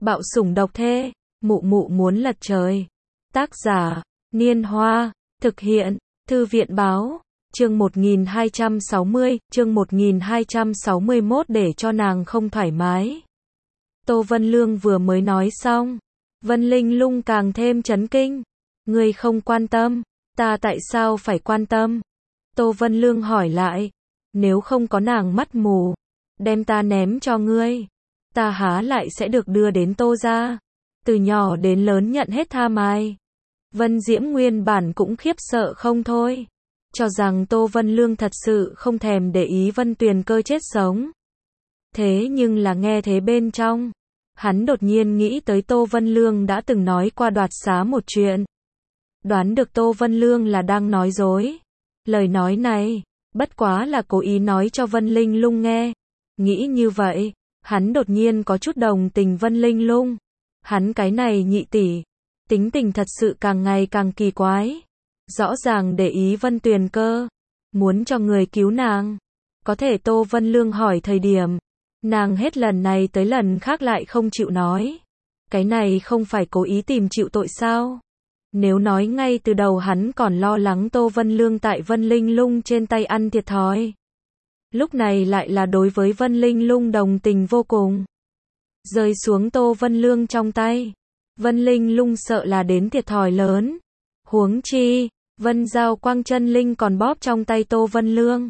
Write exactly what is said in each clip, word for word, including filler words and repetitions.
Bạo sủng độc thê, mụ mụ muốn lật trời. Tác giả, Niên Hoa, thực hiện, Thư viện báo, chương một nghìn hai trăm sáu mươi, chương một nghìn hai trăm sáu mươi mốt để cho nàng không thoải mái. Tô Vân Lương vừa mới nói xong, Vân Linh Lung càng thêm chấn kinh. Ngươi không quan tâm, ta tại sao phải quan tâm? Tô Vân Lương hỏi lại, nếu không có nàng mắt mù, đem ta ném cho ngươi, ta há lại sẽ được đưa đến Tô gia, từ nhỏ đến lớn nhận hết tha mai. Vân Diễm nguyên bản cũng khiếp sợ không thôi, cho rằng Tô Vân Lương thật sự không thèm để ý Vân Tuyền Cơ chết sống. Thế nhưng là nghe thế bên trong, hắn đột nhiên nghĩ tới Tô Vân Lương đã từng nói qua đoạt xá một chuyện. Đoán được Tô Vân Lương là đang nói dối. Lời nói này, bất quá là cố ý nói cho Vân Linh Lung nghe. Nghĩ như vậy, hắn đột nhiên có chút đồng tình Vân Linh Lung. Hắn cái này nhị tỷ, tính tình thật sự càng ngày càng kỳ quái. Rõ ràng để ý Vân Tuyền Cơ, muốn cho người cứu nàng. Có thể Tô Vân Lương hỏi thời điểm, nàng hết lần này tới lần khác lại không chịu nói. Cái này không phải cố ý tìm chịu tội sao? Nếu nói ngay từ đầu hắn còn lo lắng Tô Vân Lương tại Vân Linh Lung trên tay ăn thiệt thòi. Lúc này lại là đối với Vân Linh Lung đồng tình vô cùng. Rơi xuống Tô Vân Lương trong tay, Vân Linh Lung sợ là đến thiệt thòi lớn. Huống chi, Vân Giao Quang chân linh còn bóp trong tay Tô Vân Lương.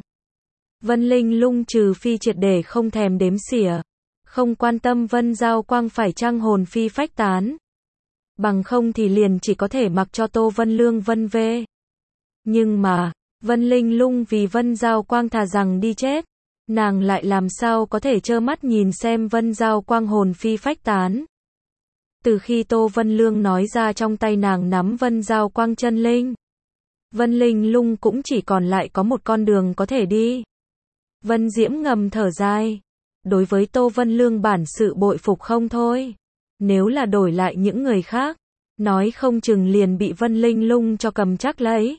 Vân Linh Lung trừ phi triệt để không thèm đếm xỉa, không quan tâm Vân Giao Quang phải chăng hồn phi phách tán. Bằng không thì liền chỉ có thể mặc cho Tô Vân Lương vân vê. Nhưng mà, Vân Linh Lung vì Vân Giao Quang thà rằng đi chết, nàng lại làm sao có thể trơ mắt nhìn xem Vân Giao Quang hồn phi phách tán. Từ khi Tô Vân Lương nói ra trong tay nàng nắm Vân Giao Quang chân linh, Vân Linh Lung cũng chỉ còn lại có một con đường có thể đi. Vân Diễm ngầm thở dài, đối với Tô Vân Lương bản sự bội phục không thôi. Nếu là đổi lại những người khác, nói không chừng liền bị Vân Linh Lung cho cầm chắc lấy.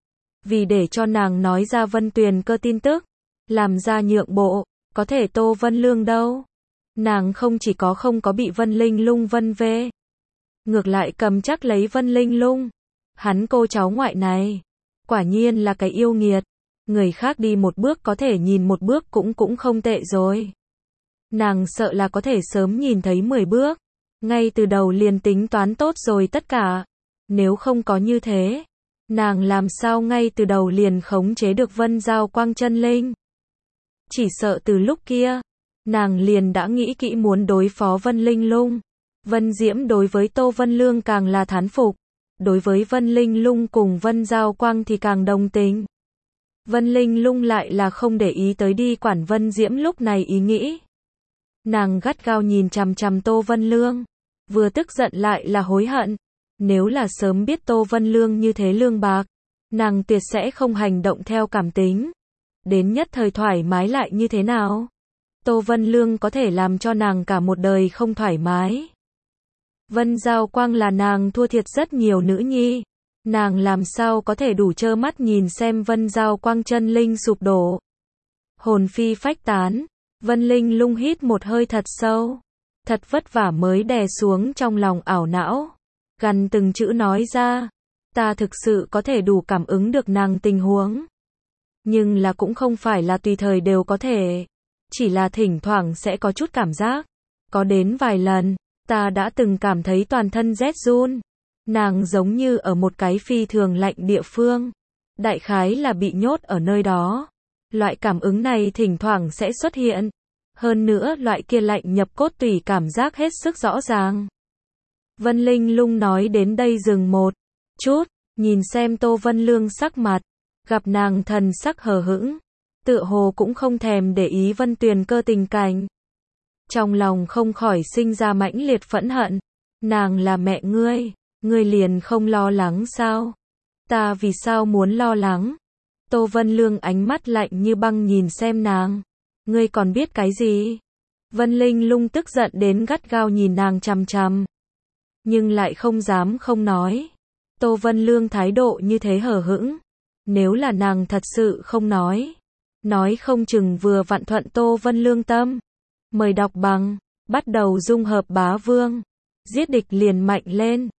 Vì để cho nàng nói ra Vân Tuyền Cơ tin tức, làm ra nhượng bộ, có thể Tô Vân Lương đâu. Nàng không chỉ có không có bị Vân Linh Lung vân vê, ngược lại cầm chắc lấy Vân Linh Lung. Hắn cô cháu ngoại này, quả nhiên là cái yêu nghiệt. Người khác đi một bước có thể nhìn một bước cũng cũng không tệ rồi. Nàng sợ là có thể sớm nhìn thấy mười bước. Ngay từ đầu liền tính toán tốt rồi tất cả. Nếu không có như thế, nàng làm sao ngay từ đầu liền khống chế được Vân Giao Quang chân linh. Chỉ sợ từ lúc kia, nàng liền đã nghĩ kỹ muốn đối phó Vân Linh Lung. Vân Diễm đối với Tô Vân Lương càng là thán phục. Đối với Vân Linh Lung cùng Vân Giao Quang thì càng đồng tình. Vân Linh Lung lại là không để ý tới đi quản Vân Diễm lúc này ý nghĩ. Nàng gắt gao nhìn chằm chằm Tô Vân Lương, vừa tức giận lại là hối hận. Nếu là sớm biết Tô Vân Lương như thế lương bạc, nàng tuyệt sẽ không hành động theo cảm tính. Đến nhất thời thoải mái lại như thế nào? Tô Vân Lương có thể làm cho nàng cả một đời không thoải mái. Vân Giao Quang là nàng thua thiệt rất nhiều nữ nhi. Nàng làm sao có thể đủ trơ mắt nhìn xem Vân Giao Quang chân linh sụp đổ. Hồn phi phách tán. Vân Linh Lung hít một hơi thật sâu. Thật vất vả mới đè xuống trong lòng ảo não. Gằn từng chữ nói ra. Ta thực sự có thể đủ cảm ứng được nàng tình huống. Nhưng là cũng không phải là tùy thời đều có thể. Chỉ là thỉnh thoảng sẽ có chút cảm giác. Có đến vài lần, ta đã từng cảm thấy toàn thân rét run. Nàng giống như ở một cái phi thường lạnh địa phương. Đại khái là bị nhốt ở nơi đó. Loại cảm ứng này thỉnh thoảng sẽ xuất hiện. Hơn nữa loại kia lạnh nhập cốt tủy cảm giác hết sức rõ ràng. Vân Linh Lung nói đến đây dừng một chút, nhìn xem Tô Vân Lương sắc mặt, gặp nàng thần sắc hờ hững, tựa hồ cũng không thèm để ý Vân Tuyền Cơ tình cảnh. Trong lòng không khỏi sinh ra mãnh liệt phẫn hận. Nàng là mẹ ngươi, ngươi liền không lo lắng sao? Ta vì sao muốn lo lắng? Tô Vân Lương ánh mắt lạnh như băng nhìn xem nàng. Ngươi còn biết cái gì? Vân Linh Lung tức giận đến gắt gao nhìn nàng chằm chằm. Nhưng lại không dám không nói. Tô Vân Lương thái độ như thế hờ hững. Nếu là nàng thật sự không nói. Nói không chừng vừa vặn thuận Tô Vân Lương tâm. Mời đọc bằng bắt đầu dung hợp bá vương. Giết địch liền mạnh lên.